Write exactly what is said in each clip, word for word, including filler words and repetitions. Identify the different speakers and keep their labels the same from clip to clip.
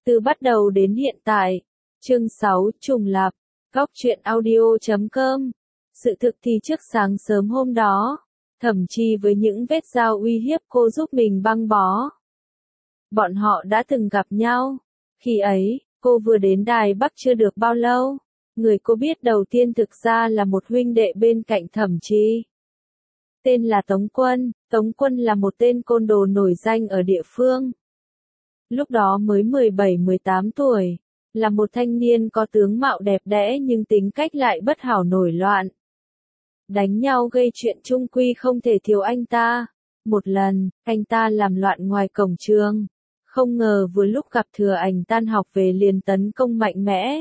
Speaker 1: Từ bắt đầu đến hiện tại. Chương sáu, trùng lặp. Góc truyện audio chấm com. Sự thực thì trước sáng sớm hôm đó, Thẩm Chi với những vết dao uy hiếp cô giúp mình băng bó. Bọn họ đã từng gặp nhau. Khi ấy, cô vừa đến Đài Bắc chưa được bao lâu. Người cô biết đầu tiên thực ra là một huynh đệ bên cạnh Thẩm Chi. Tên là Tống Quân. Tống Quân là một tên côn đồ nổi danh ở địa phương. Lúc đó mới mười bảy mười tám tuổi, là một thanh niên có tướng mạo đẹp đẽ nhưng tính cách lại bất hảo nổi loạn. Đánh nhau gây chuyện chung quy không thể thiếu anh ta. Một lần, anh ta làm loạn ngoài cổng trường. Không ngờ vừa lúc gặp Thừa Ảnh tan học về liền tấn công mạnh mẽ.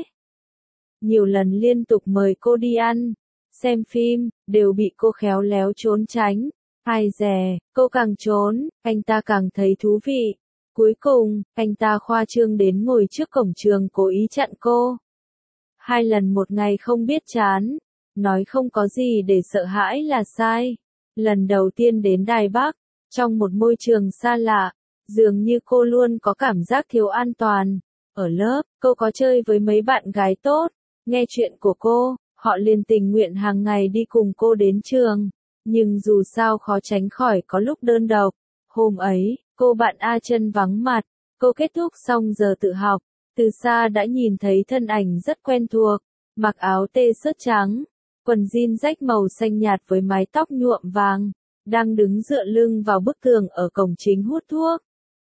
Speaker 1: Nhiều lần liên tục mời cô đi ăn, xem phim, đều bị cô khéo léo trốn tránh. Ai dè, cô càng trốn, anh ta càng thấy thú vị. Cuối cùng, anh ta khoa trương đến ngồi trước cổng trường cố ý chặn cô. Hai lần một ngày không biết chán. Nói không có gì để sợ hãi là sai. Lần đầu tiên đến Đài Bắc, trong một môi trường xa lạ, dường như cô luôn có cảm giác thiếu an toàn. Ở lớp, cô có chơi với mấy bạn gái tốt, nghe chuyện của cô, họ liền tình nguyện hàng ngày đi cùng cô đến trường. Nhưng dù sao khó tránh khỏi có lúc đơn độc. Hôm ấy, cô bạn A Chân vắng mặt, cô kết thúc xong giờ tự học, từ xa đã nhìn thấy thân ảnh rất quen thuộc, mặc áo tê-shirt trắng, quần jean rách màu xanh nhạt với mái tóc nhuộm vàng, đang đứng dựa lưng vào bức tường ở cổng chính hút thuốc.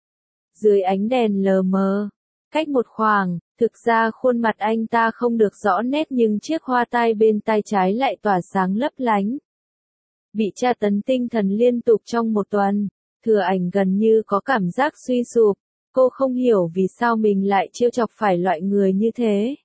Speaker 1: Dưới ánh đèn lờ mờ, cách một khoảng, thực ra khuôn mặt anh ta không được rõ nét nhưng chiếc hoa tai bên tai trái lại tỏa sáng lấp lánh. Bị tra tấn tinh thần liên tục trong một tuần, Thừa Ảnh gần như có cảm giác suy sụp, cô không hiểu vì sao mình lại trêu chọc phải loại người như thế.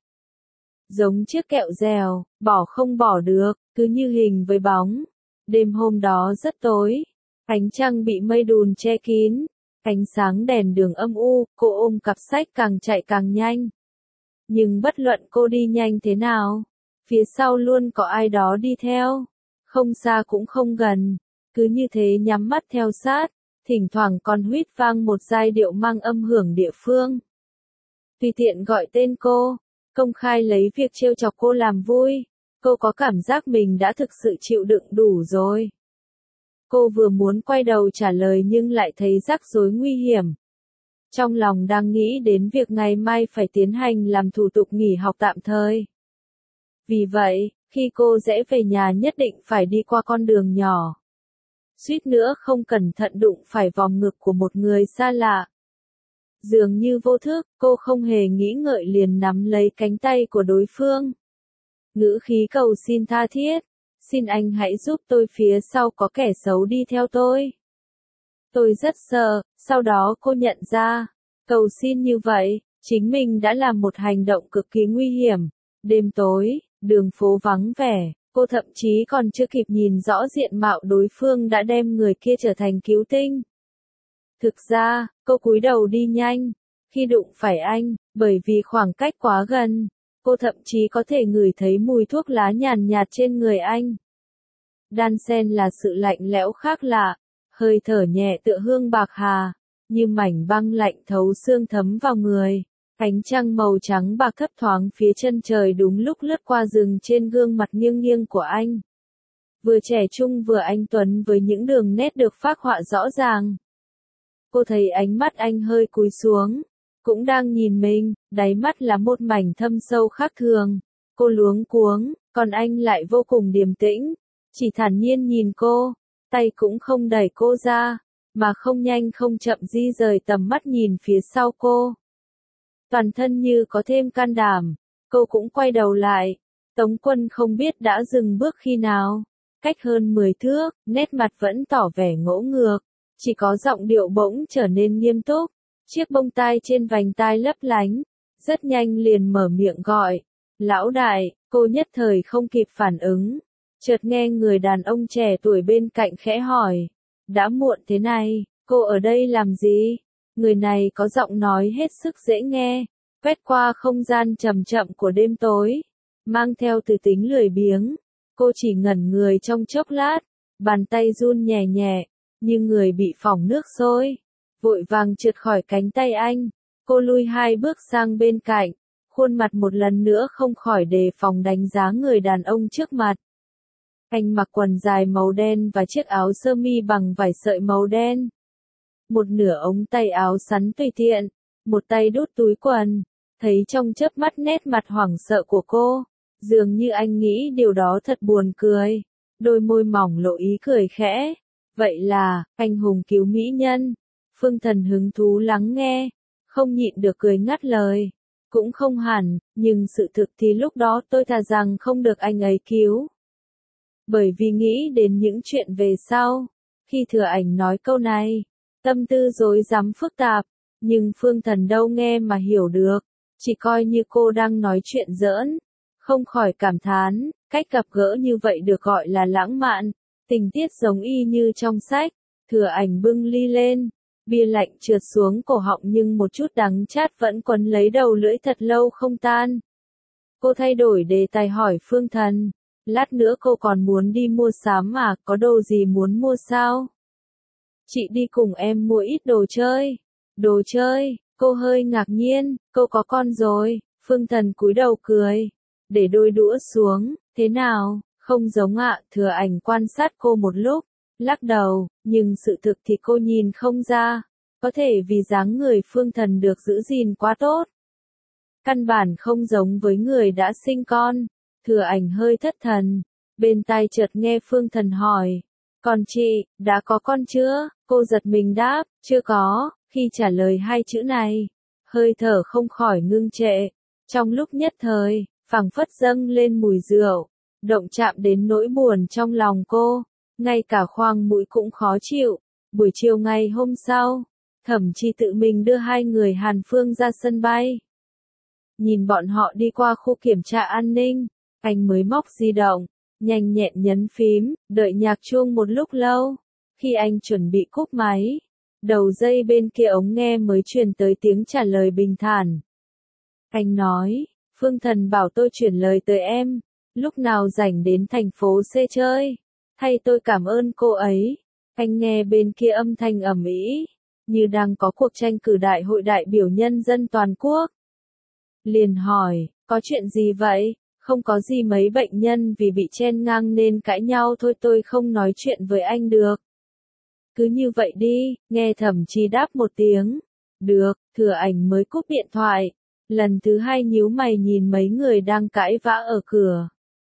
Speaker 1: Giống chiếc kẹo dẻo, bỏ không bỏ được, cứ như hình với bóng. Đêm hôm đó rất tối, ánh trăng bị mây đùn che kín, ánh sáng đèn đường âm u, cô ôm cặp sách càng chạy càng nhanh. Nhưng bất luận cô đi nhanh thế nào, phía sau luôn có ai đó đi theo, không xa cũng không gần, cứ như thế nhắm mắt theo sát. Thỉnh thoảng còn huýt vang một giai điệu mang âm hưởng địa phương. Tùy tiện gọi tên cô, công khai lấy việc trêu chọc cô làm vui, cô có cảm giác mình đã thực sự chịu đựng đủ rồi. Cô vừa muốn quay đầu trả lời nhưng lại thấy rắc rối nguy hiểm. Trong lòng đang nghĩ đến việc ngày mai phải tiến hành làm thủ tục nghỉ học tạm thời. Vì vậy, khi cô rẽ về nhà nhất định phải đi qua con đường nhỏ. Suýt nữa không cẩn thận đụng phải vòng ngực của một người xa lạ. Dường như vô thức, cô không hề nghĩ ngợi liền nắm lấy cánh tay của đối phương. Ngữ khí cầu xin tha thiết, xin anh hãy giúp tôi, phía sau có kẻ xấu đi theo tôi. Tôi rất sợ, sau đó cô nhận ra, cầu xin như vậy, chính mình đã làm một hành động cực kỳ nguy hiểm. Đêm tối, đường phố vắng vẻ. Cô thậm chí còn chưa kịp nhìn rõ diện mạo đối phương đã đem người kia trở thành cứu tinh. Thực ra, cô cúi đầu đi nhanh, khi đụng phải anh, bởi vì khoảng cách quá gần, cô thậm chí có thể ngửi thấy mùi thuốc lá nhàn nhạt trên người anh. Đan xen là sự lạnh lẽo khác lạ, hơi thở nhẹ tựa hương bạc hà, như mảnh băng lạnh thấu xương thấm vào người. Ánh trăng màu trắng bạc thấp thoáng phía chân trời đúng lúc lướt qua rừng trên gương mặt nghiêng nghiêng của anh. Vừa trẻ trung vừa anh tuấn với những đường nét được phác họa rõ ràng. Cô thấy ánh mắt anh hơi cúi xuống, cũng đang nhìn mình, đáy mắt là một mảnh thâm sâu khác thường. Cô luống cuống, còn anh lại vô cùng điềm tĩnh, chỉ thản nhiên nhìn cô, tay cũng không đẩy cô ra, mà không nhanh không chậm di rời tầm mắt nhìn phía sau cô. Toàn thân như có thêm can đảm, cô cũng quay đầu lại. Tống Quân không biết đã dừng bước khi nào. Cách hơn mười thước, nét mặt vẫn tỏ vẻ ngỗ ngược. Chỉ có giọng điệu bỗng trở nên nghiêm túc. Chiếc bông tai trên vành tai lấp lánh. Rất nhanh liền mở miệng gọi. Lão đại, cô nhất thời không kịp phản ứng. Chợt nghe người đàn ông trẻ tuổi bên cạnh khẽ hỏi. Đã muộn thế này, cô ở đây làm gì? Người này có giọng nói hết sức dễ nghe, quét qua không gian trầm chậm của đêm tối, mang theo từ tính lười biếng. Cô chỉ ngẩn người trong chốc lát, bàn tay run nhẹ nhẹ, như người bị phỏng nước sôi, vội vàng trượt khỏi cánh tay anh. Cô lui hai bước sang bên cạnh, khuôn mặt một lần nữa không khỏi đề phòng đánh giá người đàn ông trước mặt. Anh mặc quần dài màu đen và chiếc áo sơ mi bằng vải sợi màu đen. Một nửa ống tay áo sắn tùy tiện, một tay đút túi quần. Thấy trong chớp mắt nét mặt hoảng sợ của cô, dường như anh nghĩ điều đó thật buồn cười. Đôi môi mỏng lộ ý cười khẽ. Vậy là, anh hùng cứu mỹ nhân. Phương Thần hứng thú lắng nghe, không nhịn được cười ngắt lời. Cũng không hẳn, nhưng sự thực thì lúc đó tôi thà rằng không được anh ấy cứu. Bởi vì nghĩ đến những chuyện về sau, khi Thừa Ảnh nói câu này, tâm tư rối rắm phức tạp, nhưng Phương Thần đâu nghe mà hiểu được, chỉ coi như cô đang nói chuyện giỡn, không khỏi cảm thán, cách gặp gỡ như vậy được gọi là lãng mạn, tình tiết giống y như trong sách. Thừa Ảnh bưng ly lên, bia lạnh trượt xuống cổ họng nhưng một chút đắng chát vẫn quấn lấy đầu lưỡi thật lâu không tan. Cô thay đổi đề tài hỏi Phương Thần, lát nữa cô còn muốn đi mua sắm à, có đồ gì muốn mua sao? Chị đi cùng em mua ít đồ chơi. Đồ chơi, cô hơi ngạc nhiên, cô có con rồi. Phương Thần cúi đầu cười, để đôi đũa xuống, thế nào, không giống ạ. Thừa Ảnh quan sát cô một lúc, lắc đầu, nhưng sự thực thì cô nhìn không ra, có thể vì dáng người Phương Thần được giữ gìn quá tốt. Căn bản không giống với người đã sinh con. Thừa Ảnh hơi thất thần, bên tai chợt nghe Phương Thần hỏi, còn chị, đã có con chưa? Cô giật mình đáp, chưa có. Khi trả lời hai chữ này, hơi thở không khỏi ngưng trệ. Trong lúc nhất thời, phảng phất dâng lên mùi rượu, động chạm đến nỗi buồn trong lòng cô, ngay cả khoang mũi cũng khó chịu. Buổi chiều ngày hôm sau, Thẩm Chi tự mình đưa hai người Hàn Phương ra sân bay. Nhìn bọn họ đi qua khu kiểm tra an ninh, anh mới móc di động, nhanh nhẹn nhấn phím, đợi nhạc chuông một lúc lâu. Khi anh chuẩn bị cúp máy, đầu dây bên kia ống nghe mới truyền tới tiếng trả lời bình thản. Anh nói, Phương Thần bảo tôi chuyển lời tới em, lúc nào rảnh đến thành phố C chơi, thay tôi cảm ơn cô ấy. Anh nghe bên kia âm thanh ầm ĩ, như đang có cuộc tranh cử đại hội đại biểu nhân dân toàn quốc. Liền hỏi, có chuyện gì vậy? Không có gì, mấy bệnh nhân vì bị chen ngang nên cãi nhau thôi, tôi không nói chuyện với anh được. Cứ như vậy đi, nghe Thẩm Chi đáp một tiếng. Được. Thừa Ảnh mới cúp điện thoại. Lần thứ hai nhíu mày nhìn mấy người đang cãi vã ở cửa.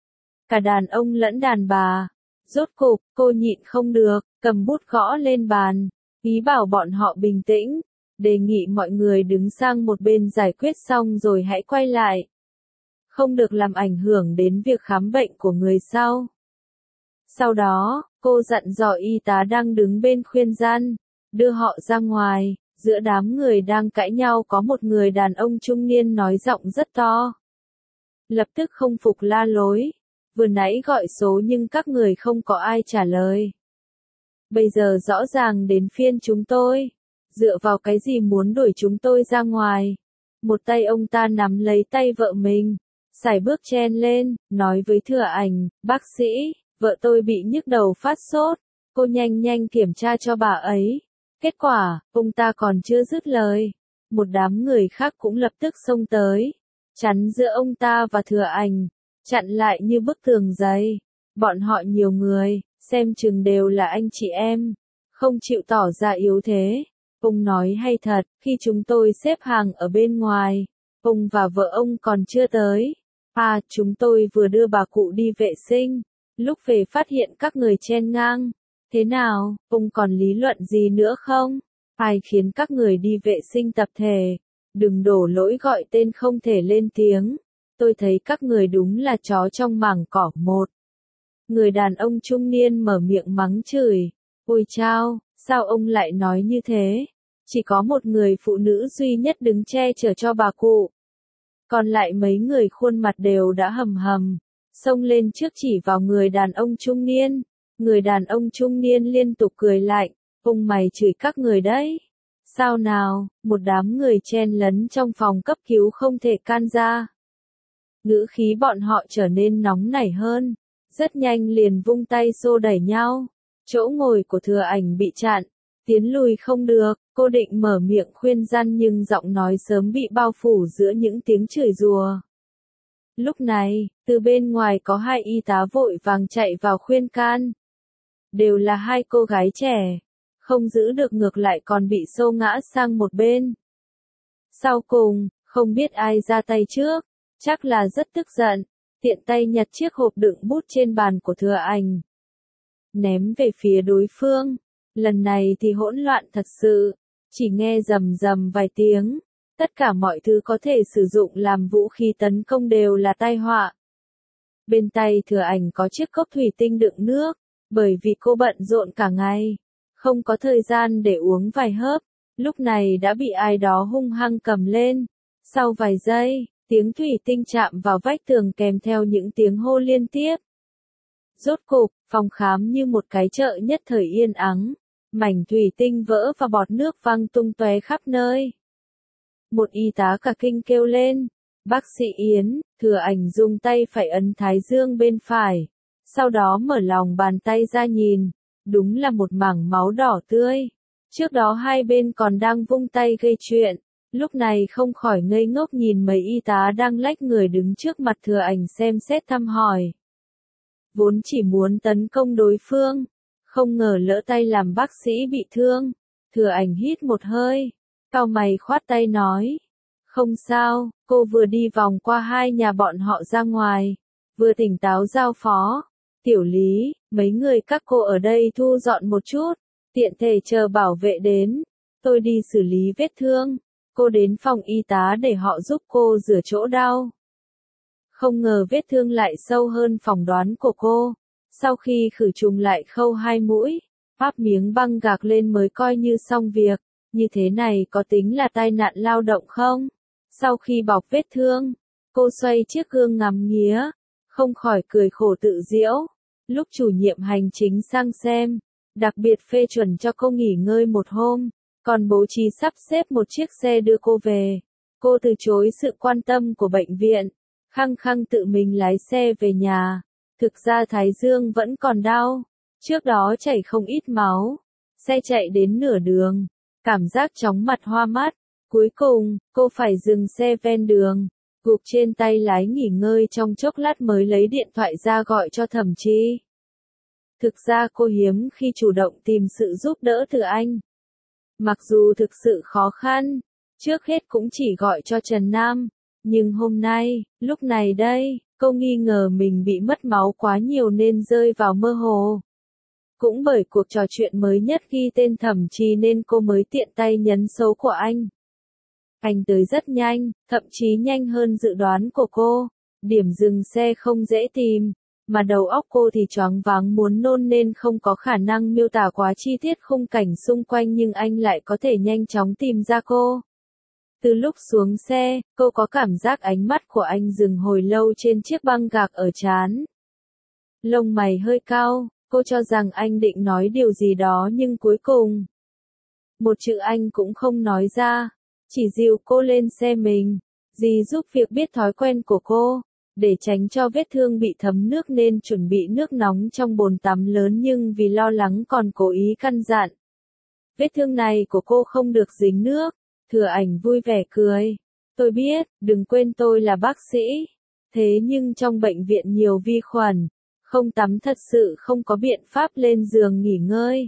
Speaker 1: Cả đàn ông lẫn đàn bà. Rốt cục, cô nhịn không được, cầm bút gõ lên bàn, ý bảo bọn họ bình tĩnh, đề nghị mọi người đứng sang một bên giải quyết xong rồi hãy quay lại. Không được làm ảnh hưởng đến việc khám bệnh của người sau. Sau đó, cô dặn dò y tá đang đứng bên khuyên gian, đưa họ ra ngoài. Giữa đám người đang cãi nhau có một người đàn ông trung niên nói giọng rất to. Lập tức không phục la lối. Vừa nãy gọi số nhưng các người không có ai trả lời. Bây giờ rõ ràng đến phiên chúng tôi. Dựa vào cái gì muốn đuổi chúng tôi ra ngoài? Một tay ông ta nắm lấy tay vợ mình, sải bước chen lên, nói với Thừa Ảnh, bác sĩ, vợ tôi bị nhức đầu phát sốt, cô nhanh nhanh kiểm tra cho bà ấy. Kết quả, ông ta còn chưa dứt lời, một đám người khác cũng lập tức xông tới, chắn giữa ông ta và Thừa Ảnh, chặn lại như bức tường dày. Bọn họ nhiều người, xem chừng đều là anh chị em, không chịu tỏ ra yếu thế. Ông nói hay thật, khi chúng tôi xếp hàng ở bên ngoài, ông và vợ ông còn chưa tới. À, chúng tôi vừa đưa bà cụ đi vệ sinh, lúc về phát hiện các người chen ngang. Thế nào, ông còn lý luận gì nữa không? Ai khiến các người đi vệ sinh tập thể? Đừng đổ lỗi gọi tên không thể lên tiếng. Tôi thấy các người đúng là chó trong mảng cỏ một. Người đàn ông trung niên mở miệng mắng chửi. Ôi chao, sao ông lại nói như thế? Chỉ có một người phụ nữ duy nhất đứng che chở cho bà cụ. Còn lại mấy người khuôn mặt đều đã hầm hầm, xông lên trước chỉ vào người đàn ông trung niên. Người đàn ông trung niên liên tục cười lạnh, ông mày chửi các người đấy. Sao nào, một đám người chen lấn trong phòng cấp cứu không thể can ra. Ngữ khí bọn họ trở nên nóng nảy hơn, rất nhanh liền vung tay xô đẩy nhau. Chỗ ngồi của Thừa Ảnh bị chặn, tiến lùi không được, cô định mở miệng khuyên răn nhưng giọng nói sớm bị bao phủ giữa những tiếng chửi rủa. Lúc này, từ bên ngoài có hai y tá vội vàng chạy vào khuyên can. Đều là hai cô gái trẻ, không giữ được ngược lại còn bị xô ngã sang một bên. Sau cùng, không biết ai ra tay trước, chắc là rất tức giận, tiện tay nhặt chiếc hộp đựng bút trên bàn của Thừa Ảnh, ném về phía đối phương. Lần này thì hỗn loạn thật sự, chỉ nghe rầm rầm vài tiếng, tất cả mọi thứ có thể sử dụng làm vũ khí tấn công đều là tai họa. Bên tay Thừa Ảnh có chiếc cốc thủy tinh đựng nước, bởi vì cô bận rộn cả ngày, không có thời gian để uống vài hớp, lúc này đã bị ai đó hung hăng cầm lên. Sau vài giây, tiếng thủy tinh chạm vào vách tường kèm theo những tiếng hô liên tiếp. Rốt cục, phòng khám như một cái chợ nhất thời yên ắng, mảnh thủy tinh vỡ và bọt nước văng tung tóe khắp nơi. Một y tá cả kinh kêu lên, bác sĩ Yến. Thừa Ảnh dùng tay phải ấn thái dương bên phải, sau đó mở lòng bàn tay ra nhìn, đúng là một mảng máu đỏ tươi. Trước đó hai bên còn đang vung tay gây chuyện, lúc này không khỏi ngây ngốc nhìn mấy y tá đang lách người đứng trước mặt Thừa Ảnh xem xét thăm hỏi. Vốn chỉ muốn tấn công đối phương, không ngờ lỡ tay làm bác sĩ bị thương. Thừa Ảnh hít một hơi, cau mày khoát tay nói, không sao, cô vừa đi vòng qua hai nhà bọn họ ra ngoài, vừa tỉnh táo giao phó, Tiểu Lý, mấy người các cô ở đây thu dọn một chút, tiện thể chờ bảo vệ đến, tôi đi xử lý vết thương, cô đến phòng y tá để họ giúp cô rửa chỗ đau. Không ngờ vết thương lại sâu hơn phỏng đoán của cô, sau khi khử trùng lại khâu hai mũi, áp miếng băng gạc lên mới coi như xong việc, như thế này có tính là tai nạn lao động không? Sau khi bọc vết thương, cô xoay chiếc gương ngắm nghía, không khỏi cười khổ tự giễu. Lúc chủ nhiệm hành chính sang xem, đặc biệt phê chuẩn cho cô nghỉ ngơi một hôm, còn bố trí sắp xếp một chiếc xe đưa cô về. Cô từ chối sự quan tâm của bệnh viện, khăng khăng tự mình lái xe về nhà. Thực ra thái dương vẫn còn đau, trước đó chảy không ít máu. Xe chạy đến nửa đường, cảm giác chóng mặt hoa mắt. Cuối cùng, cô phải dừng xe ven đường, gục trên tay lái nghỉ ngơi trong chốc lát mới lấy điện thoại ra gọi cho Thẩm Chi. Thực ra cô hiếm khi chủ động tìm sự giúp đỡ từ anh. Mặc dù thực sự khó khăn, trước hết cũng chỉ gọi cho Trần Nam, nhưng hôm nay, lúc này đây, cô nghi ngờ mình bị mất máu quá nhiều nên rơi vào mơ hồ. Cũng bởi cuộc trò chuyện mới nhất ghi tên Thẩm Chi nên cô mới tiện tay nhấn số của anh. Anh tới rất nhanh, thậm chí nhanh hơn dự đoán của cô. Điểm dừng xe không dễ tìm, mà đầu óc cô thì choáng váng muốn nôn nên không có khả năng miêu tả quá chi tiết khung cảnh xung quanh nhưng anh lại có thể nhanh chóng tìm ra cô. Từ lúc xuống xe, cô có cảm giác ánh mắt của anh dừng hồi lâu trên chiếc băng gạc ở trán. Lông mày hơi cau, cô cho rằng anh định nói điều gì đó nhưng cuối cùng, một chữ anh cũng không nói ra. Chỉ dìu cô lên xe mình, dì giúp việc biết thói quen của cô, để tránh cho vết thương bị thấm nước nên chuẩn bị nước nóng trong bồn tắm lớn nhưng vì lo lắng còn cố ý căn dặn. Vết thương này của cô không được dính nước. Thừa Ảnh vui vẻ cười. Tôi biết, đừng quên tôi là bác sĩ. Thế nhưng trong bệnh viện nhiều vi khuẩn, không tắm thật sự không có biện pháp lên giường nghỉ ngơi.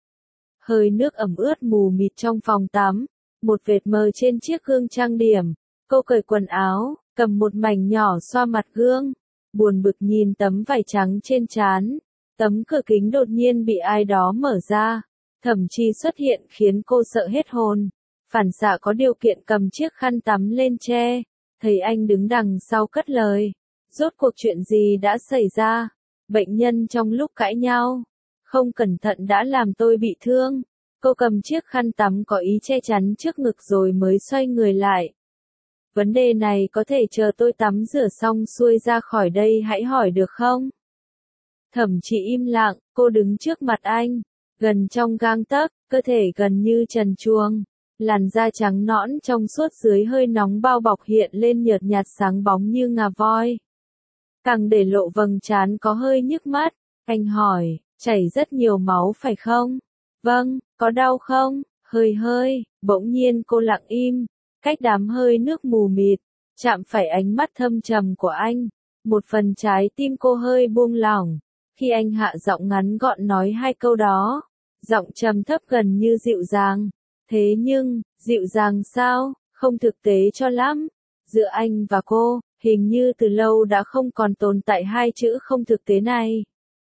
Speaker 1: Hơi nước ẩm ướt mù mịt trong phòng tắm. Một vệt mờ trên chiếc gương trang điểm, cô cởi quần áo, cầm một mảnh nhỏ xoa mặt gương, buồn bực nhìn tấm vải trắng trên trán. Tấm cửa kính đột nhiên bị ai đó mở ra, Thẩm Chi xuất hiện khiến cô sợ hết hồn. Phản xạ có điều kiện cầm chiếc khăn tắm lên che, thấy anh đứng đằng sau cất lời. Rốt cuộc chuyện gì đã xảy ra? Bệnh nhân trong lúc cãi nhau, không cẩn thận đã làm tôi bị thương. Cô cầm chiếc khăn tắm có ý che chắn trước ngực rồi mới xoay người lại. Vấn đề này có thể chờ tôi tắm rửa xong xuôi ra khỏi đây hãy hỏi được không? Thẩm Chi im lặng, cô đứng trước mặt anh, gần trong gang tấc, cơ thể gần như trần truồng, làn da trắng nõn trong suốt dưới hơi nóng bao bọc hiện lên nhợt nhạt sáng bóng như ngà voi. Càng để lộ vầng trán có hơi nhức mắt, anh hỏi, chảy rất nhiều máu phải không? Vâng, Có đau không? Hơi hơi, bỗng nhiên cô lặng im, cách đám hơi nước mù mịt, chạm phải ánh mắt thâm trầm của anh. Một phần trái tim cô hơi buông lỏng, khi anh hạ giọng ngắn gọn nói hai câu đó, giọng trầm thấp gần như dịu dàng. Thế nhưng, dịu dàng sao, không thực tế cho lắm. Giữa anh và cô, hình như từ lâu đã không còn tồn tại hai chữ không thực tế này.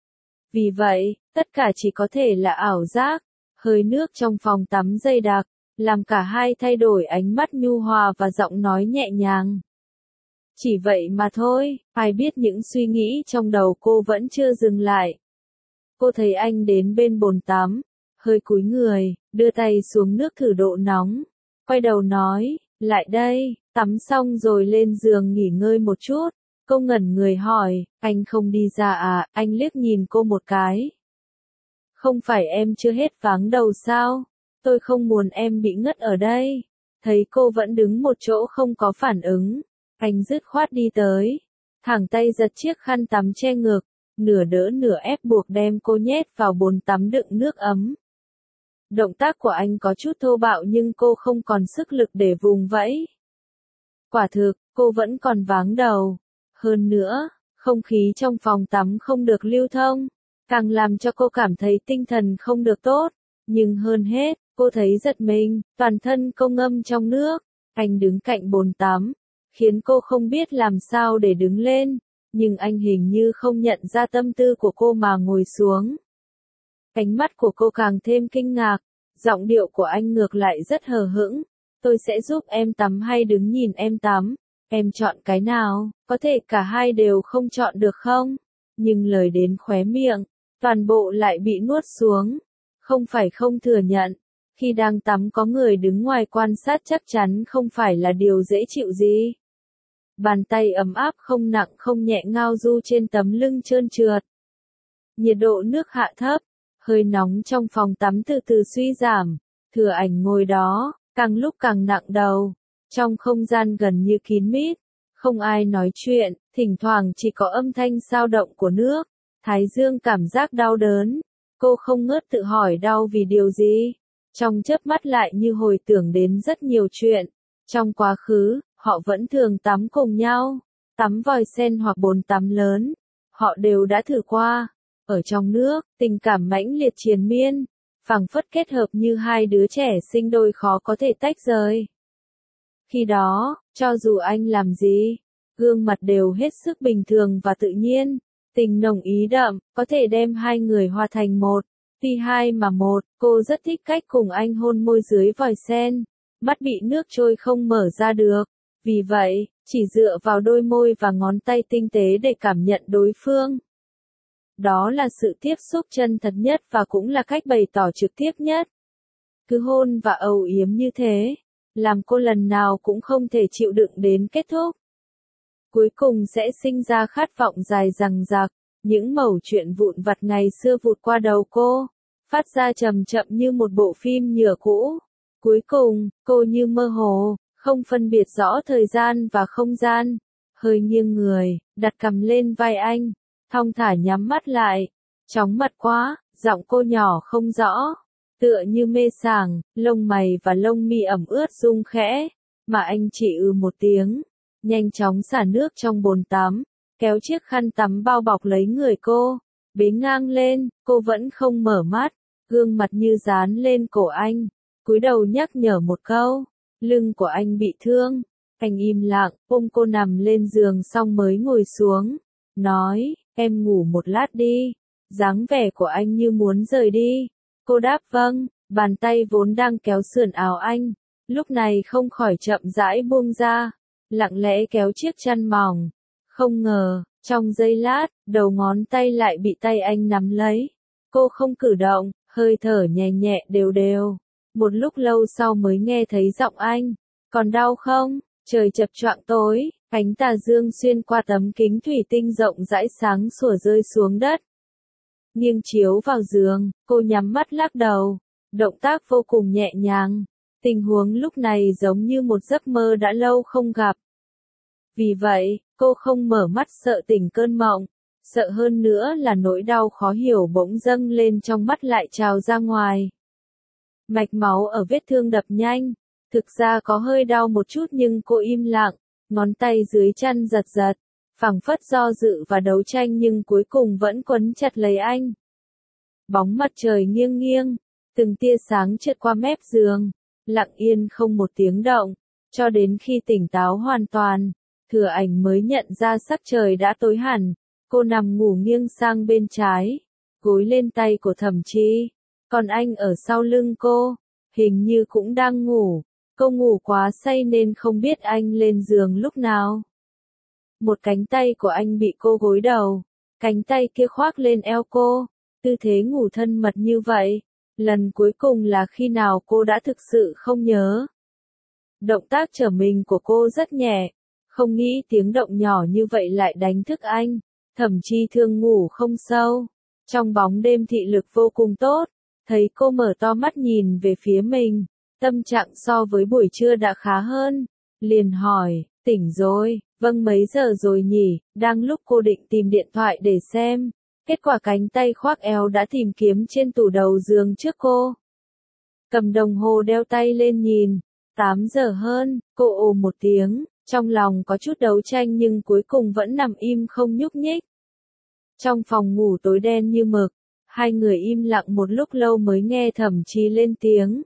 Speaker 1: Vì vậy, tất cả chỉ có thể là ảo giác. Hơi nước trong phòng tắm dày đặc, làm cả hai thay đổi ánh mắt nhu hòa và giọng nói nhẹ nhàng. Chỉ vậy mà thôi, ai biết những suy nghĩ trong đầu cô vẫn chưa dừng lại. Cô thấy anh đến bên bồn tắm, hơi cúi người, đưa tay xuống nước thử độ nóng. Quay đầu nói, lại đây, tắm xong rồi lên giường nghỉ ngơi một chút. Cô ngẩn người hỏi, anh không đi ra à? Anh liếc nhìn cô một cái. Không phải em chưa hết váng đầu sao? Tôi không muốn em bị ngất ở đây. Thấy cô vẫn đứng một chỗ không có phản ứng, anh dứt khoát đi tới, thẳng tay giật chiếc khăn tắm che ngực, nửa đỡ nửa ép buộc đem cô nhét vào bồn tắm đựng nước ấm. Động tác của anh có chút thô bạo nhưng cô không còn sức lực để vùng vẫy. Quả thực, cô vẫn còn váng đầu. Hơn nữa, không khí trong phòng tắm không được lưu thông, càng làm cho cô cảm thấy tinh thần không được tốt. Nhưng hơn hết, cô thấy giật mình, toàn thân cô ngâm trong nước. Anh đứng cạnh bồn tắm, khiến cô không biết làm sao để đứng lên, nhưng anh hình như không nhận ra tâm tư của cô mà ngồi xuống. Ánh mắt của cô càng thêm kinh ngạc, giọng điệu của anh ngược lại rất hờ hững. Tôi sẽ giúp em tắm hay đứng nhìn em tắm? Em chọn cái nào? Có thể cả hai đều không chọn được không? Nhưng lời đến khóe miệng, toàn bộ lại bị nuốt xuống. Không phải không thừa nhận, khi đang tắm có người đứng ngoài quan sát chắc chắn không phải là điều dễ chịu gì. Bàn tay ấm áp không nặng không nhẹ ngao du trên tấm lưng trơn trượt. Nhiệt độ nước hạ thấp, hơi nóng trong phòng tắm từ từ suy giảm, Thừa Ảnh ngồi đó, càng lúc càng nặng đầu. Trong không gian gần như kín mít, không ai nói chuyện, thỉnh thoảng chỉ có âm thanh xao động của nước. Thái Dương cảm giác đau đớn, cô không ngớt tự hỏi đau vì điều gì. Trong chớp mắt lại như hồi tưởng đến rất nhiều chuyện. Trong quá khứ, họ vẫn thường tắm cùng nhau, tắm vòi sen hoặc bồn tắm lớn. Họ đều đã thử qua. Ở trong nước, tình cảm mãnh liệt triền miên, phảng phất kết hợp như hai đứa trẻ sinh đôi khó có thể tách rời. Khi đó, cho dù anh làm gì, gương mặt đều hết sức bình thường và tự nhiên. Tình nồng ý đậm, có thể đem hai người hòa thành một. Tuy hai mà một, cô rất thích cách cùng anh hôn môi dưới vòi sen. Mắt bị nước trôi không mở ra được. Vì vậy, chỉ dựa vào đôi môi và ngón tay tinh tế để cảm nhận đối phương. Đó là sự tiếp xúc chân thật nhất và cũng là cách bày tỏ trực tiếp nhất. Cứ hôn và âu yếm như thế, làm cô lần nào cũng không thể chịu đựng đến kết thúc. Cuối cùng sẽ sinh ra khát vọng dài dằng dặc, những mẩu chuyện vụn vặt ngày xưa vụt qua đầu cô, phát ra chậm chậm như một bộ phim nhựa cũ. Cuối cùng, cô như mơ hồ, không phân biệt rõ thời gian và không gian, hơi nghiêng người, đặt cằm lên vai anh, thong thả nhắm mắt lại. Chóng mặt quá, giọng cô nhỏ không rõ, tựa như mê sảng, lông mày và lông mi ẩm ướt rung khẽ, mà anh chỉ ư một tiếng, nhanh chóng xả nước trong bồn tắm, kéo chiếc khăn tắm bao bọc lấy người cô, bế ngang lên. Cô vẫn không mở mắt, gương mặt như dán lên cổ anh, cúi đầu nhắc nhở một câu. Lưng của anh bị thương, anh im lặng, ôm cô nằm lên giường xong mới ngồi xuống, nói, em ngủ một lát đi. Dáng vẻ của anh như muốn rời đi. Cô đáp vâng, bàn tay vốn đang kéo sườn áo anh, lúc này không khỏi chậm rãi buông ra, lặng lẽ kéo chiếc chăn mỏng. Không ngờ, trong giây lát, đầu ngón tay lại bị tay anh nắm lấy. Cô không cử động, hơi thở nhẹ nhẹ đều đều. Một lúc lâu sau mới nghe thấy giọng anh, còn đau không? Trời chập choạng tối, ánh tà dương xuyên qua tấm kính thủy tinh rộng rãi sáng sủa rơi xuống đất. Nghiêng chiếu vào giường, cô nhắm mắt lắc đầu, động tác vô cùng nhẹ nhàng. Tình huống lúc này giống như một giấc mơ đã lâu không gặp. Vì vậy, cô không mở mắt sợ tỉnh cơn mộng, sợ hơn nữa là nỗi đau khó hiểu bỗng dâng lên trong mắt lại trào ra ngoài. Mạch máu ở vết thương đập nhanh. Thực ra có hơi đau một chút nhưng cô im lặng, ngón tay dưới chân giật giật, phảng phất do dự và đấu tranh nhưng cuối cùng vẫn quấn chặt lấy anh. Bóng mặt trời nghiêng nghiêng, từng tia sáng trượt qua mép giường, lặng yên không một tiếng động, cho đến khi tỉnh táo hoàn toàn, Thừa Ảnh mới nhận ra sắc trời đã tối hẳn, cô nằm ngủ nghiêng sang bên trái, gối lên tay của Thẩm Chi, còn anh ở sau lưng cô, hình như cũng đang ngủ, cô ngủ quá say nên không biết anh lên giường lúc nào. Một cánh tay của anh bị cô gối đầu, cánh tay kia khoác lên eo cô, tư thế ngủ thân mật như vậy, lần cuối cùng là khi nào cô đã thực sự không nhớ. Động tác trở mình của cô rất nhẹ, không nghĩ tiếng động nhỏ như vậy lại đánh thức anh, Thẩm Chi thường ngủ không sâu, trong bóng đêm thị lực vô cùng tốt, thấy cô mở to mắt nhìn về phía mình, tâm trạng so với buổi trưa đã khá hơn, liền hỏi, tỉnh rồi, vâng mấy giờ rồi nhỉ, đang lúc cô định tìm điện thoại để xem, kết quả cánh tay khoác eo đã tìm kiếm trên tủ đầu giường trước cô. Cầm đồng hồ đeo tay lên nhìn, tám giờ hơn, cô ồ một tiếng, trong lòng có chút đấu tranh nhưng cuối cùng vẫn nằm im không nhúc nhích. Trong phòng ngủ tối đen như mực, hai người im lặng một lúc lâu mới nghe Thẩm Chi lên tiếng.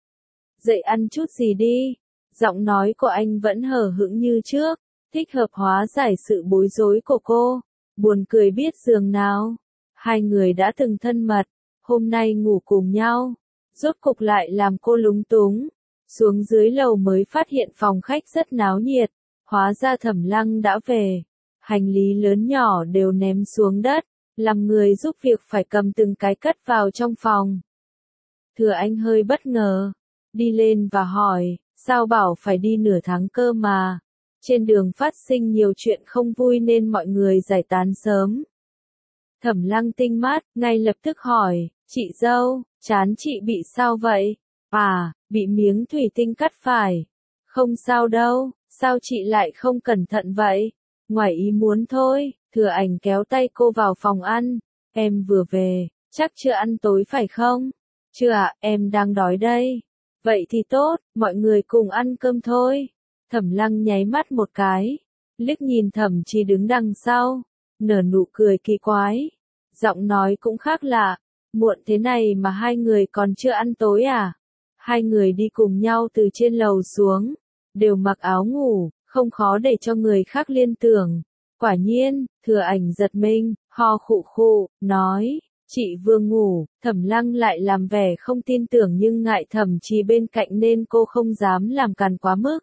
Speaker 1: Dậy ăn chút gì đi, giọng nói của anh vẫn hờ hững như trước, thích hợp hóa giải sự bối rối của cô, buồn cười biết giường nào. Hai người đã từng thân mật, hôm nay ngủ cùng nhau, rốt cục lại làm cô lúng túng. Xuống dưới lầu mới phát hiện phòng khách rất náo nhiệt, hóa ra Thẩm Lăng đã về, hành lý lớn nhỏ đều ném xuống đất, làm người giúp việc phải cầm từng cái cất vào trong phòng. Thừa Anh hơi bất ngờ, đi lên và hỏi, sao bảo phải đi nửa tháng cơ mà, trên đường phát sinh nhiều chuyện không vui nên mọi người giải tán sớm. Thẩm Lăng tinh mắt, ngay lập tức hỏi, chị dâu, trán chị bị sao vậy? À, bị miếng thủy tinh cắt phải. Không sao đâu, sao chị lại không cẩn thận vậy? Ngoài ý muốn thôi, Thừa Ảnh kéo tay cô vào phòng ăn. Em vừa về, chắc chưa ăn tối phải không? Chưa ạ, em đang đói đây. Vậy thì tốt, mọi người cùng ăn cơm thôi. Thẩm Lăng nháy mắt một cái, liếc nhìn Thẩm Chi đứng đằng sau, nở nụ cười kỳ quái. Giọng nói cũng khác lạ, muộn thế này mà hai người còn chưa ăn tối à? Hai người đi cùng nhau từ trên lầu xuống, đều mặc áo ngủ, không khó để cho người khác liên tưởng. Quả nhiên, Thừa Ảnh giật mình, ho khụ khụ, nói, chị vừa ngủ, Thẩm Lăng lại làm vẻ không tin tưởng nhưng ngại Thẩm Chi bên cạnh nên cô không dám làm càn quá mức.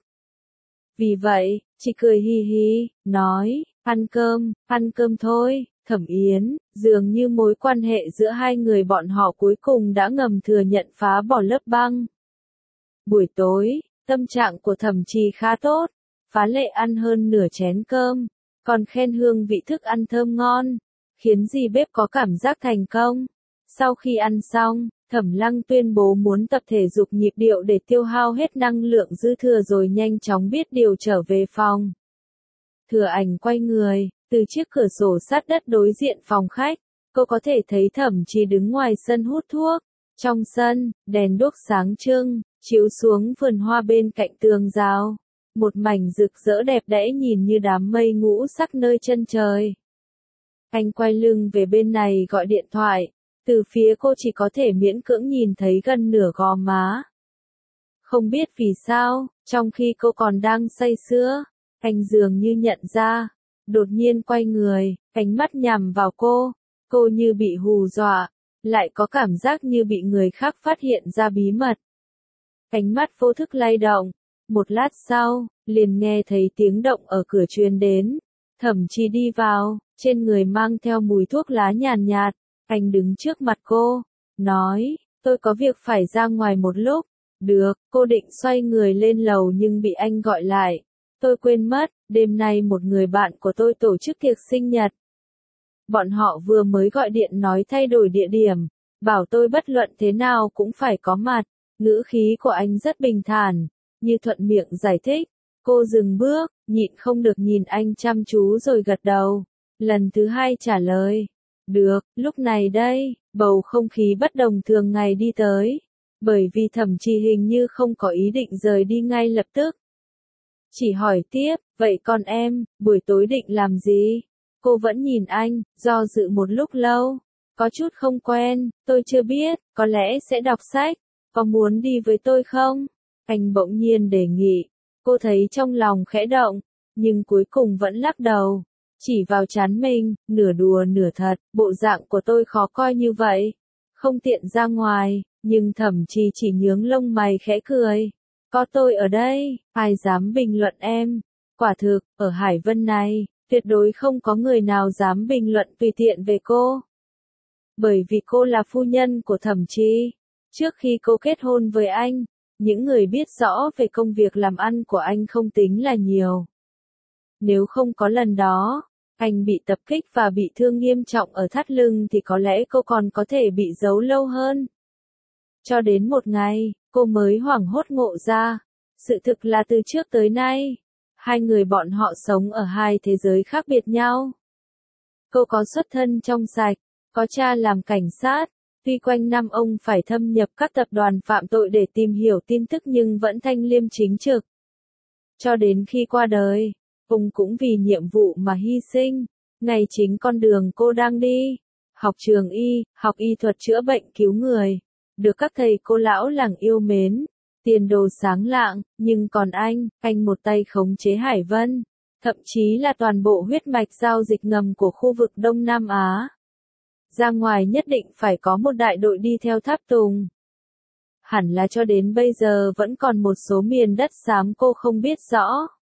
Speaker 1: Vì vậy, chị cười hi hi, nói, ăn cơm, ăn cơm thôi. Thẩm Yến, dường như mối quan hệ giữa hai người bọn họ cuối cùng đã ngầm thừa nhận phá bỏ lớp băng. Buổi tối, tâm trạng của Thẩm Chi khá tốt, phá lệ ăn hơn nửa chén cơm, còn khen hương vị thức ăn thơm ngon, khiến dì bếp có cảm giác thành công. Sau khi ăn xong, Thẩm Lăng tuyên bố muốn tập thể dục nhịp điệu để tiêu hao hết năng lượng dư thừa rồi nhanh chóng biết điều trở về phòng. Thừa Ảnh quay người, từ chiếc cửa sổ sát đất đối diện phòng khách, cô có thể thấy Thẩm Chi đứng ngoài sân hút thuốc. Trong sân, đèn đuốc sáng trưng, chiếu xuống vườn hoa bên cạnh tường rào. Một mảnh rực rỡ đẹp đẽ nhìn như đám mây ngũ sắc nơi chân trời. Anh quay lưng về bên này gọi điện thoại, từ phía cô chỉ có thể miễn cưỡng nhìn thấy gần nửa gò má. Không biết vì sao, trong khi cô còn đang say sưa, anh dường như nhận ra, đột nhiên quay người, ánh mắt nhằm vào cô, cô như bị hù dọa, lại có cảm giác như bị người khác phát hiện ra bí mật. Ánh mắt vô thức lay động, một lát sau, liền nghe thấy tiếng động ở cửa truyền đến, Thẩm Chi đi vào, trên người mang theo mùi thuốc lá nhàn nhạt, anh đứng trước mặt cô, nói, tôi có việc phải ra ngoài một lúc, được, cô định xoay người lên lầu nhưng bị anh gọi lại, tôi quên mất, đêm nay một người bạn của tôi tổ chức tiệc sinh nhật. Bọn họ vừa mới gọi điện nói thay đổi địa điểm, bảo tôi bất luận thế nào cũng phải có mặt, ngữ khí của anh rất bình thản, như thuận miệng giải thích. Cô dừng bước, nhịn không được nhìn anh chăm chú rồi gật đầu. Lần thứ hai trả lời. Được, lúc này đây, bầu không khí bất đồng thường ngày đi tới. Bởi vì Thẩm Trì hình như không có ý định rời đi ngay lập tức. Chỉ hỏi tiếp, vậy con em, buổi tối định làm gì? Cô vẫn nhìn anh, do dự một lúc lâu. Có chút không quen, tôi chưa biết, có lẽ sẽ đọc sách. Có muốn đi với tôi không? Anh bỗng nhiên đề nghị. Cô thấy trong lòng khẽ động, nhưng cuối cùng vẫn lắc đầu. Chỉ vào trán mình, nửa đùa nửa thật, bộ dạng của tôi khó coi như vậy. Không tiện ra ngoài, nhưng Thẩm Trì chỉ nhướng lông mày khẽ cười. Có tôi ở đây, ai dám bình luận em? Quả thực, ở Hải Vân này, tuyệt đối không có người nào dám bình luận tùy tiện về cô. Bởi vì cô là phu nhân của Thẩm Trì. Trước khi cô kết hôn với anh, những người biết rõ về công việc làm ăn của anh không tính là nhiều. Nếu không có lần đó, anh bị tập kích và bị thương nghiêm trọng ở thắt lưng thì có lẽ cô còn có thể bị giấu lâu hơn. Cho đến một ngày, cô mới hoảng hốt ngộ ra. Sự thực là từ trước tới nay, hai người bọn họ sống ở hai thế giới khác biệt nhau. Cô có xuất thân trong sạch, có cha làm cảnh sát, tuy quanh năm ông phải thâm nhập các tập đoàn phạm tội để tìm hiểu tin tức nhưng vẫn thanh liêm chính trực. Cho đến khi qua đời, ông cũng vì nhiệm vụ mà hy sinh, ngay chính con đường cô đang đi. Học trường y, học y thuật chữa bệnh cứu người, được các thầy cô lão làng yêu mến, tiền đồ sáng lạng, nhưng còn anh, anh một tay khống chế Hải Vân, thậm chí là toàn bộ huyết mạch giao dịch ngầm của khu vực Đông Nam Á. Ra ngoài nhất định phải có một đại đội đi theo tháp tùng. Hẳn là cho đến bây giờ vẫn còn một số miền đất xám cô không biết rõ.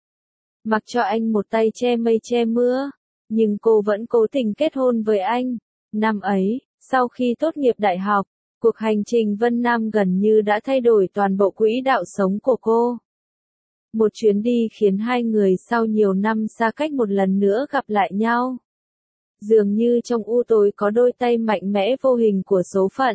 Speaker 1: Mặc cho anh một tay che mây che mưa, nhưng cô vẫn cố tình kết hôn với anh. Năm ấy, sau khi tốt nghiệp đại học, cuộc hành trình Vân Nam gần như đã thay đổi toàn bộ quỹ đạo sống của cô. Một chuyến đi khiến hai người sau nhiều năm xa cách một lần nữa gặp lại nhau. Dường như trong u tối có đôi tay mạnh mẽ vô hình của số phận.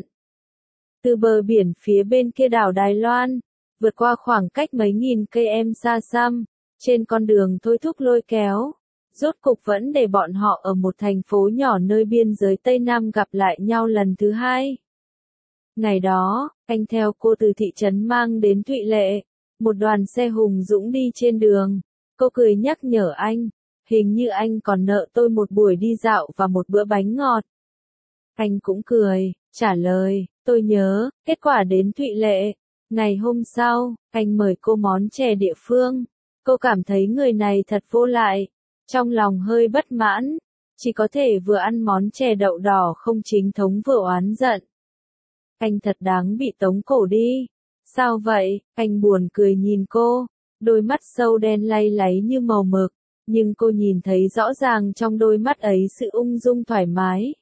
Speaker 1: Từ bờ biển phía bên kia đảo Đài Loan, vượt qua khoảng cách mấy nghìn cây em xa xăm, trên con đường thôi thúc lôi kéo, rốt cục vẫn để bọn họ ở một thành phố nhỏ nơi biên giới Tây Nam gặp lại nhau lần thứ hai. Ngày đó, anh theo cô từ thị trấn mang đến Thụy Lệ, một đoàn xe hùng dũng đi trên đường. Cô cười nhắc nhở anh, hình như anh còn nợ tôi một buổi đi dạo và một bữa bánh ngọt. Anh cũng cười, trả lời, tôi nhớ. Kết quả đến Thụy Lệ, ngày hôm sau, anh mời cô món chè địa phương. Cô cảm thấy người này thật vô lại, trong lòng hơi bất mãn, chỉ có thể vừa ăn món chè đậu đỏ không chính thống vừa oán giận. Anh thật đáng bị tống cổ đi. Sao vậy? Anh buồn cười nhìn cô, đôi mắt sâu đen lay láy như màu mực, nhưng cô nhìn thấy rõ ràng trong đôi mắt ấy sự ung dung thoải mái.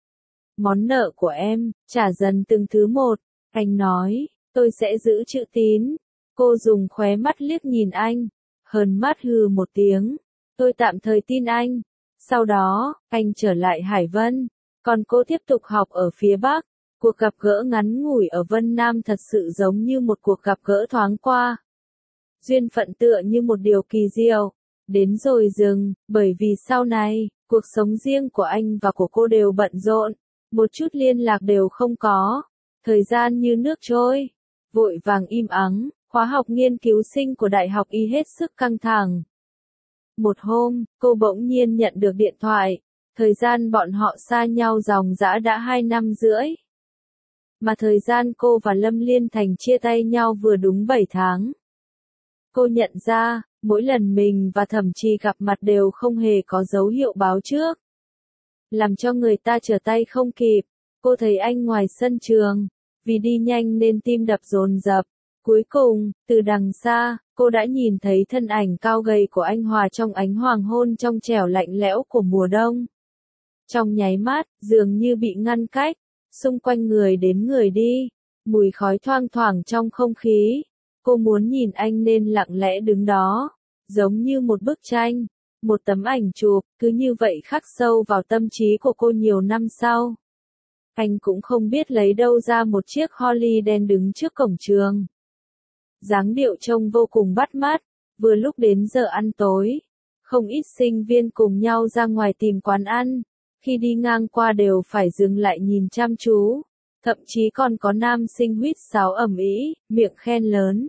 Speaker 1: Món nợ của em, trả dần từng thứ một, anh nói, tôi sẽ giữ chữ tín. Cô dùng khóe mắt liếc nhìn anh, hờn mắt hừ một tiếng, tôi tạm thời tin anh. Sau đó, anh trở lại Hải Vân, còn cô tiếp tục học ở phía Bắc. Cuộc gặp gỡ ngắn ngủi ở Vân Nam thật sự giống như một cuộc gặp gỡ thoáng qua. Duyên phận tựa như một điều kỳ diệu, đến rồi dừng, bởi vì sau này, cuộc sống riêng của anh và của cô đều bận rộn, một chút liên lạc đều không có, thời gian như nước trôi, vội vàng im ắng, khóa học nghiên cứu sinh của Đại học Y hết sức căng thẳng. Một hôm, cô bỗng nhiên nhận được điện thoại, thời gian bọn họ xa nhau dòng dã đã hai năm rưỡi. Mà thời gian cô và Lâm Liên Thành chia tay nhau vừa đúng bảy tháng. Cô nhận ra, mỗi lần mình và Thẩm Trì gặp mặt đều không hề có dấu hiệu báo trước. Làm cho người ta trở tay không kịp, cô thấy anh ngoài sân trường, vì đi nhanh nên tim đập dồn dập. Cuối cùng, từ đằng xa, cô đã nhìn thấy thân ảnh cao gầy của anh hòa trong ánh hoàng hôn trong trẻo lạnh lẽo của mùa đông. Trong nháy mắt, dường như bị ngăn cách. Xung quanh người đến người đi, mùi khói thoang thoảng trong không khí. Cô muốn nhìn anh nên lặng lẽ đứng đó, giống như một bức tranh, một tấm ảnh chụp, cứ như vậy khắc sâu vào tâm trí của cô nhiều năm sau. Anh cũng không biết lấy đâu ra một chiếc Harley đen đứng trước cổng trường. Dáng điệu trông vô cùng bắt mắt, vừa lúc đến giờ ăn tối. Không ít sinh viên cùng nhau ra ngoài tìm quán ăn. Khi đi ngang qua đều phải dừng lại nhìn chăm chú. thậm chí còn có nam sinh huýt sáo ầm ĩ, miệng khen lớn.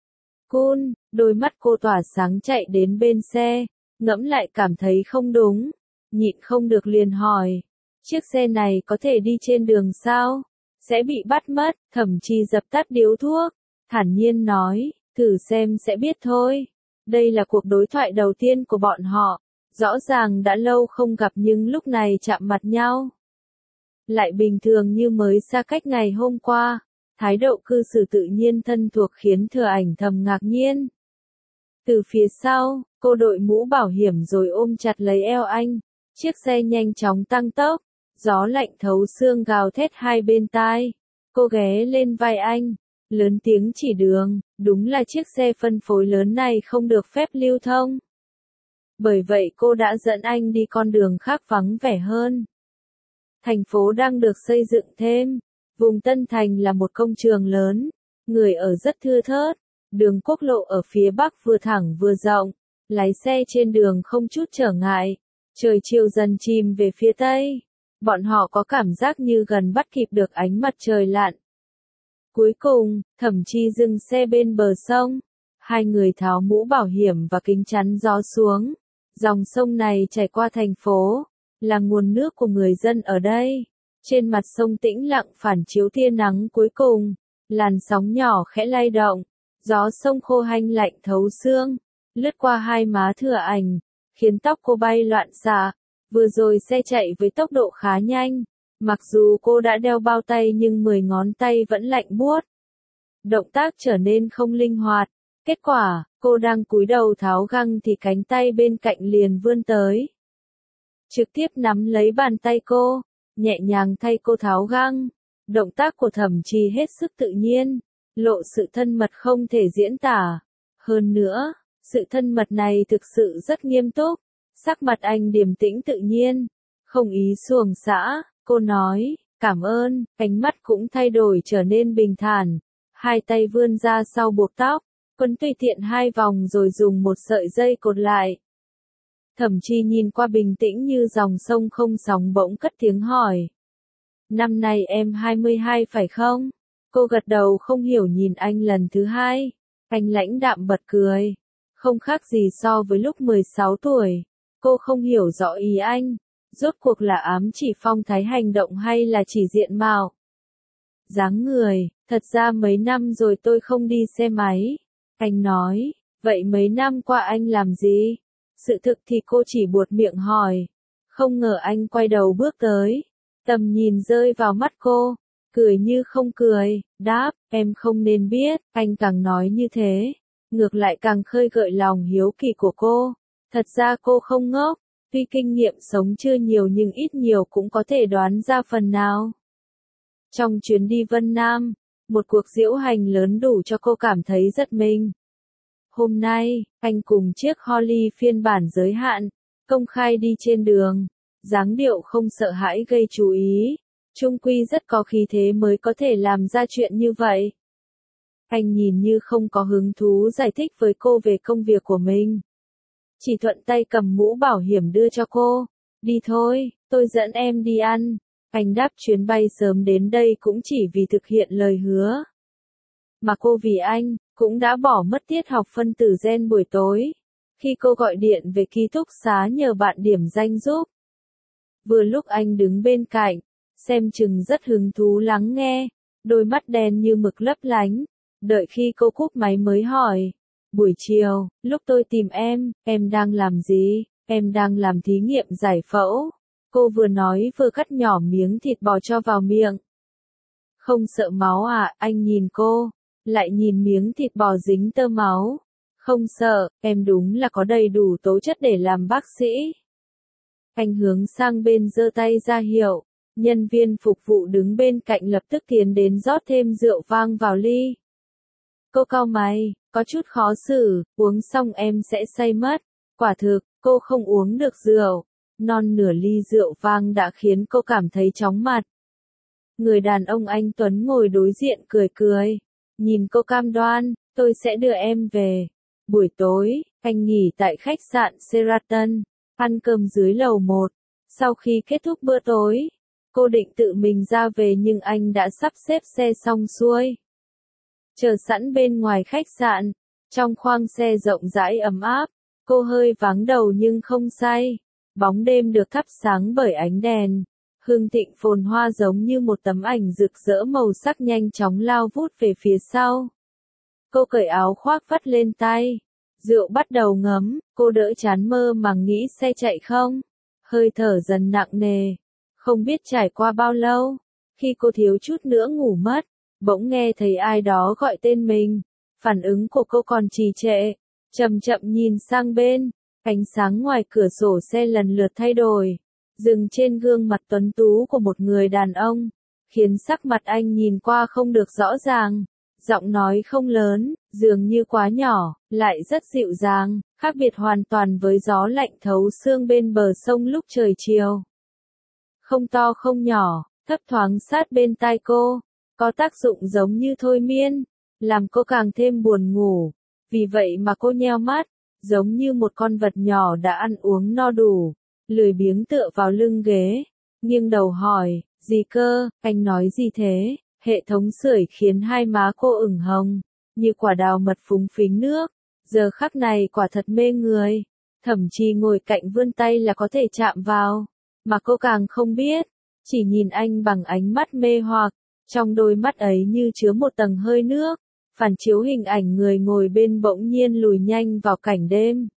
Speaker 1: Cool, đôi mắt cô tỏa sáng chạy đến bên xe, ngẫm lại cảm thấy không đúng, nhịn không được liền hỏi, chiếc xe này có thể đi trên đường sao? Sẽ bị bắt mất. Thẩm Chi dập tắt điếu thuốc, thản nhiên nói, thử xem sẽ biết thôi. Đây là cuộc đối thoại đầu tiên của bọn họ, rõ ràng đã lâu không gặp nhưng lúc này chạm mặt nhau. Lại bình thường như mới xa cách ngày hôm qua, thái độ cư xử tự nhiên thân thuộc khiến Thừa Ảnh thầm ngạc nhiên. Từ phía sau, cô đội mũ bảo hiểm rồi ôm chặt lấy eo anh, chiếc xe nhanh chóng tăng tốc, gió lạnh thấu xương gào thét hai bên tai. Cô ghé lên vai anh, lớn tiếng chỉ đường, đúng là chiếc xe phân phối lớn này không được phép lưu thông. Bởi vậy cô đã dẫn anh đi con đường khác vắng vẻ hơn. Thành phố đang được xây dựng thêm, vùng Tân Thành là một công trường lớn, người ở rất thưa thớt, đường quốc lộ ở phía bắc vừa thẳng vừa rộng, lái xe trên đường không chút trở ngại, trời chiều dần chìm về phía tây. Bọn họ có cảm giác như gần bắt kịp được ánh mặt trời lặn. Cuối cùng, Thẩm Chi dừng xe bên bờ sông. Hai người tháo mũ bảo hiểm và kính chắn gió xuống. Dòng sông này chảy qua thành phố, là nguồn nước của người dân ở đây. Trên mặt sông tĩnh lặng phản chiếu tia nắng cuối cùng, làn sóng nhỏ khẽ lay động, gió sông khô hanh lạnh thấu xương, lướt qua hai má Thừa Ảnh, khiến tóc cô bay loạn xạ. Vừa rồi xe chạy với tốc độ khá nhanh, mặc dù cô đã đeo bao tay nhưng mười ngón tay vẫn lạnh buốt. Động tác trở nên không linh hoạt, kết quả, cô đang cúi đầu tháo găng thì cánh tay bên cạnh liền vươn tới. Trực tiếp nắm lấy bàn tay cô, nhẹ nhàng thay cô tháo găng. Động tác của Thẩm Chi hết sức tự nhiên, lộ sự thân mật không thể diễn tả. Hơn nữa, sự thân mật này thực sự rất nghiêm túc. Sắc mặt anh điềm tĩnh tự nhiên, không ý xuồng xã, cô nói, cảm ơn, ánh mắt cũng thay đổi trở nên bình thản, hai tay vươn ra sau buộc tóc, quấn tùy tiện hai vòng rồi dùng một sợi dây cột lại. Thẩm Chi nhìn qua bình tĩnh như dòng sông không sóng bỗng cất tiếng hỏi. Năm nay em hai mươi hai phải không? Cô gật đầu không hiểu nhìn anh lần thứ hai, anh lãnh đạm bật cười, không khác gì so với lúc mười sáu tuổi. Cô không hiểu rõ ý anh, rốt cuộc là ám chỉ phong thái hành động hay là chỉ diện mạo. Dáng người, thật ra mấy năm rồi tôi không đi xe máy. Anh nói, vậy mấy năm qua anh làm gì? Sự thực thì cô chỉ buột miệng hỏi. Không ngờ anh quay đầu bước tới, tầm nhìn rơi vào mắt cô, cười như không cười, đáp, em không nên biết. Anh càng nói như thế, ngược lại càng khơi gợi lòng hiếu kỳ của cô. Thật ra cô không ngốc, tuy kinh nghiệm sống chưa nhiều nhưng ít nhiều cũng có thể đoán ra phần nào. Trong chuyến đi Vân Nam, một cuộc diễu hành lớn đủ cho cô cảm thấy giật mình. Hôm nay, anh cùng chiếc Holly phiên bản giới hạn, công khai đi trên đường, dáng điệu không sợ hãi gây chú ý, chung quy rất có khí thế mới có thể làm ra chuyện như vậy. Anh nhìn như không có hứng thú giải thích với cô về công việc của mình. Chỉ thuận tay cầm mũ bảo hiểm đưa cho cô. Đi thôi, tôi dẫn em đi ăn. Anh đáp chuyến bay sớm đến đây cũng chỉ vì thực hiện lời hứa. Mà cô vì anh, cũng đã bỏ mất tiết học phân tử gen buổi tối. Khi cô gọi điện về ký túc xá nhờ bạn điểm danh giúp. Vừa lúc anh đứng bên cạnh, xem chừng rất hứng thú lắng nghe. Đôi mắt đen như mực lấp lánh. Đợi khi cô cúp máy mới hỏi. Buổi chiều, lúc tôi tìm em, em đang làm gì? Em đang làm thí nghiệm giải phẫu. Cô vừa nói vừa cắt nhỏ miếng thịt bò cho vào miệng. Không sợ máu à? Anh nhìn cô, lại nhìn miếng thịt bò dính tơ máu. Không sợ, em đúng là có đầy đủ tố chất để làm bác sĩ. Anh hướng sang bên giơ tay ra hiệu, nhân viên phục vụ đứng bên cạnh lập tức tiến đến rót thêm rượu vang vào ly. Cô cau mày, có chút khó xử, uống xong em sẽ say mất. Quả thực, cô không uống được rượu. Non nửa ly rượu vang đã khiến cô cảm thấy chóng mặt. Người đàn ông anh Tuấn ngồi đối diện cười cười. Nhìn cô cam đoan, tôi sẽ đưa em về. Buổi tối, anh nghỉ tại khách sạn Sheraton, ăn cơm dưới lầu một. Sau khi kết thúc bữa tối, Cô định tự mình ra về nhưng anh đã sắp xếp xe xong xuôi. Chờ sẵn bên ngoài khách sạn, trong khoang xe rộng rãi ấm áp, cô hơi váng đầu nhưng không say. Bóng đêm được thắp sáng bởi ánh đèn. Hương thịnh phồn hoa giống như một tấm ảnh rực rỡ màu sắc nhanh chóng lao vút về phía sau. Cô cởi áo khoác vắt lên tay. Rượu bắt đầu ngấm, cô đỡ chán mơ màng nghĩ xe chạy không. Hơi thở dần nặng nề. Không biết trải qua bao lâu, khi cô thiếu chút nữa ngủ mất, bỗng nghe thấy ai đó gọi tên mình. Phản ứng của cô còn trì trệ, chậm chậm nhìn sang bên, ánh sáng ngoài cửa sổ xe lần lượt thay đổi, dừng trên gương mặt tuấn tú của một người đàn ông, khiến sắc mặt anh nhìn qua không được rõ ràng. Giọng nói không lớn, dường như quá nhỏ, lại rất dịu dàng, khác biệt hoàn toàn với gió lạnh thấu xương bên bờ sông lúc trời chiều. Không to không nhỏ, thấp thoáng sát bên tai cô, có tác dụng giống như thôi miên, làm cô càng thêm buồn ngủ. Vì vậy mà cô nheo mắt, giống như một con vật nhỏ đã ăn uống no đủ, lười biếng tựa vào lưng ghế, nghiêng đầu hỏi, gì cơ, anh nói gì thế? Hệ thống sưởi khiến hai má cô ửng hồng, như quả đào mật phúng phính nước, giờ khắc này quả thật mê người, thậm chí ngồi cạnh vươn tay là có thể chạm vào, mà cô càng không biết, chỉ nhìn anh bằng ánh mắt mê hoặc, trong đôi mắt ấy như chứa một tầng hơi nước, phản chiếu hình ảnh người ngồi bên bỗng nhiên lùi nhanh vào cảnh đêm.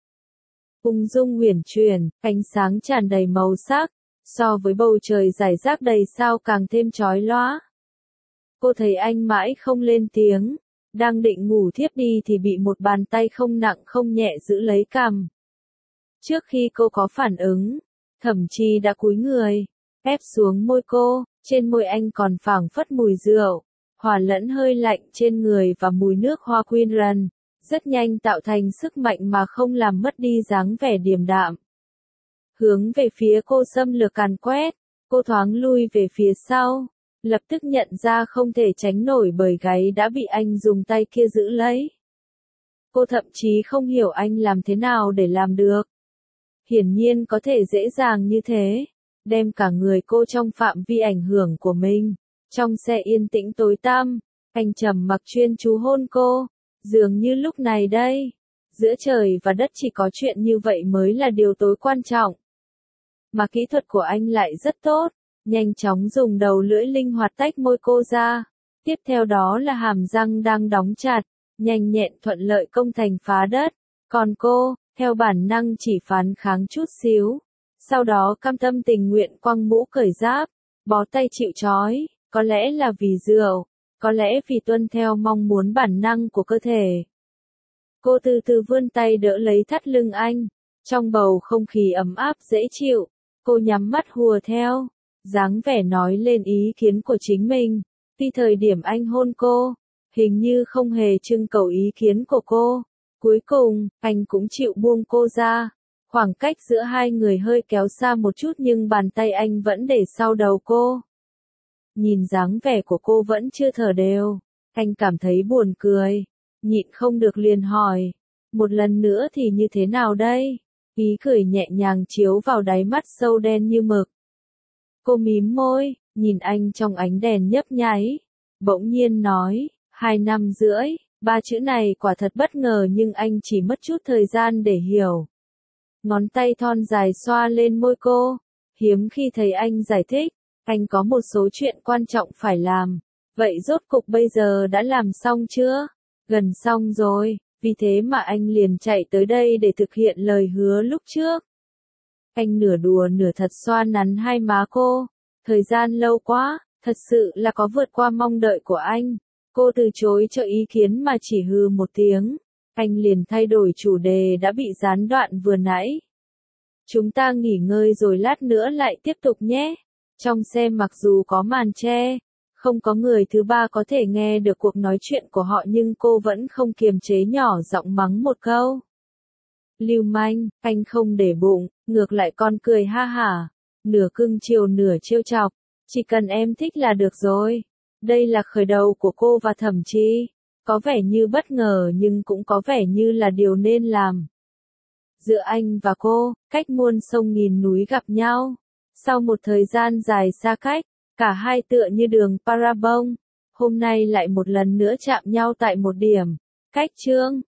Speaker 1: Ung dung uyển chuyển, ánh sáng tràn đầy màu sắc, so với bầu trời rải rác đầy sao càng thêm chói lóa. Cô thấy anh mãi không lên tiếng, đang định ngủ thiếp đi thì bị một bàn tay không nặng không nhẹ giữ lấy cằm. Trước khi cô có phản ứng, Thẩm Chi đã cúi người, ép xuống môi cô, trên môi anh còn phảng phất mùi rượu, hòa lẫn hơi lạnh trên người và mùi nước hoa quyên rần, rất nhanh tạo thành sức mạnh mà không làm mất đi dáng vẻ điềm đạm. Hướng về phía cô xâm lược càn quét, cô thoáng lui về phía sau. Lập tức nhận ra không thể tránh nổi bởi gáy đã bị anh dùng tay kia giữ lấy. Cô thậm chí không hiểu anh làm thế nào để làm được. Hiển nhiên có thể dễ dàng như thế, đem cả người cô trong phạm vi ảnh hưởng của mình. Trong xe yên tĩnh tối tăm, anh trầm mặc chuyên chú hôn cô, dường như lúc này đây, giữa trời và đất chỉ có chuyện như vậy mới là điều tối quan trọng. Mà kỹ thuật của anh lại rất tốt. Nhanh chóng dùng đầu lưỡi linh hoạt tách môi cô ra. Tiếp theo đó là hàm răng đang đóng chặt, nhanh nhẹn thuận lợi công thành phá đất. Còn cô, theo bản năng chỉ phản kháng chút xíu. Sau đó cam tâm tình nguyện quăng mũ cởi giáp, bó tay chịu trói, có lẽ là vì rượu, có lẽ vì tuân theo mong muốn bản năng của cơ thể. Cô từ từ vươn tay đỡ lấy thắt lưng anh, trong bầu không khí ấm áp dễ chịu, cô nhắm mắt hùa theo. Dáng vẻ nói lên ý kiến của chính mình, khi thời điểm anh hôn cô, hình như không hề trưng cầu ý kiến của cô. Cuối cùng, anh cũng chịu buông cô ra. Khoảng cách giữa hai người hơi kéo xa một chút nhưng bàn tay anh vẫn để sau đầu cô. Nhìn dáng vẻ của cô vẫn chưa thở đều, anh cảm thấy buồn cười, nhịn không được liền hỏi, một lần nữa thì như thế nào đây? Ý cười nhẹ nhàng chiếu vào đáy mắt sâu đen như mực. Cô mím môi, nhìn anh trong ánh đèn nhấp nháy, bỗng nhiên nói, hai năm rưỡi, ba chữ này quả thật bất ngờ nhưng anh chỉ mất chút thời gian để hiểu. Ngón tay thon dài xoa lên môi cô, hiếm khi thấy anh giải thích, anh có một số chuyện quan trọng phải làm, vậy rốt cục bây giờ đã làm xong chưa? Gần xong rồi, vì thế mà anh liền chạy tới đây để thực hiện lời hứa lúc trước. Anh nửa đùa nửa thật xoa nắn hai má cô, thời gian lâu quá, thật sự là có vượt qua mong đợi của anh. Cô từ chối cho ý kiến mà chỉ hừ một tiếng, anh liền thay đổi chủ đề đã bị gián đoạn vừa nãy. Chúng ta nghỉ ngơi rồi lát nữa lại tiếp tục nhé. Trong xe mặc dù có màn che, không có người thứ ba có thể nghe được cuộc nói chuyện của họ nhưng cô vẫn không kiềm chế nhỏ giọng mắng một câu. Lưu manh, anh không để bụng, ngược lại con cười ha hả, nửa cưng chiều nửa trêu chọc, chỉ cần em thích là được rồi. Đây là khởi đầu của cô và Thẩm Chi, có vẻ như bất ngờ nhưng cũng có vẻ như là điều nên làm. Giữa anh và cô, cách muôn sông nghìn núi gặp nhau, Sau một thời gian dài xa cách, cả hai tựa như đường parabol, hôm nay lại một lần nữa chạm nhau tại một điểm, cách chương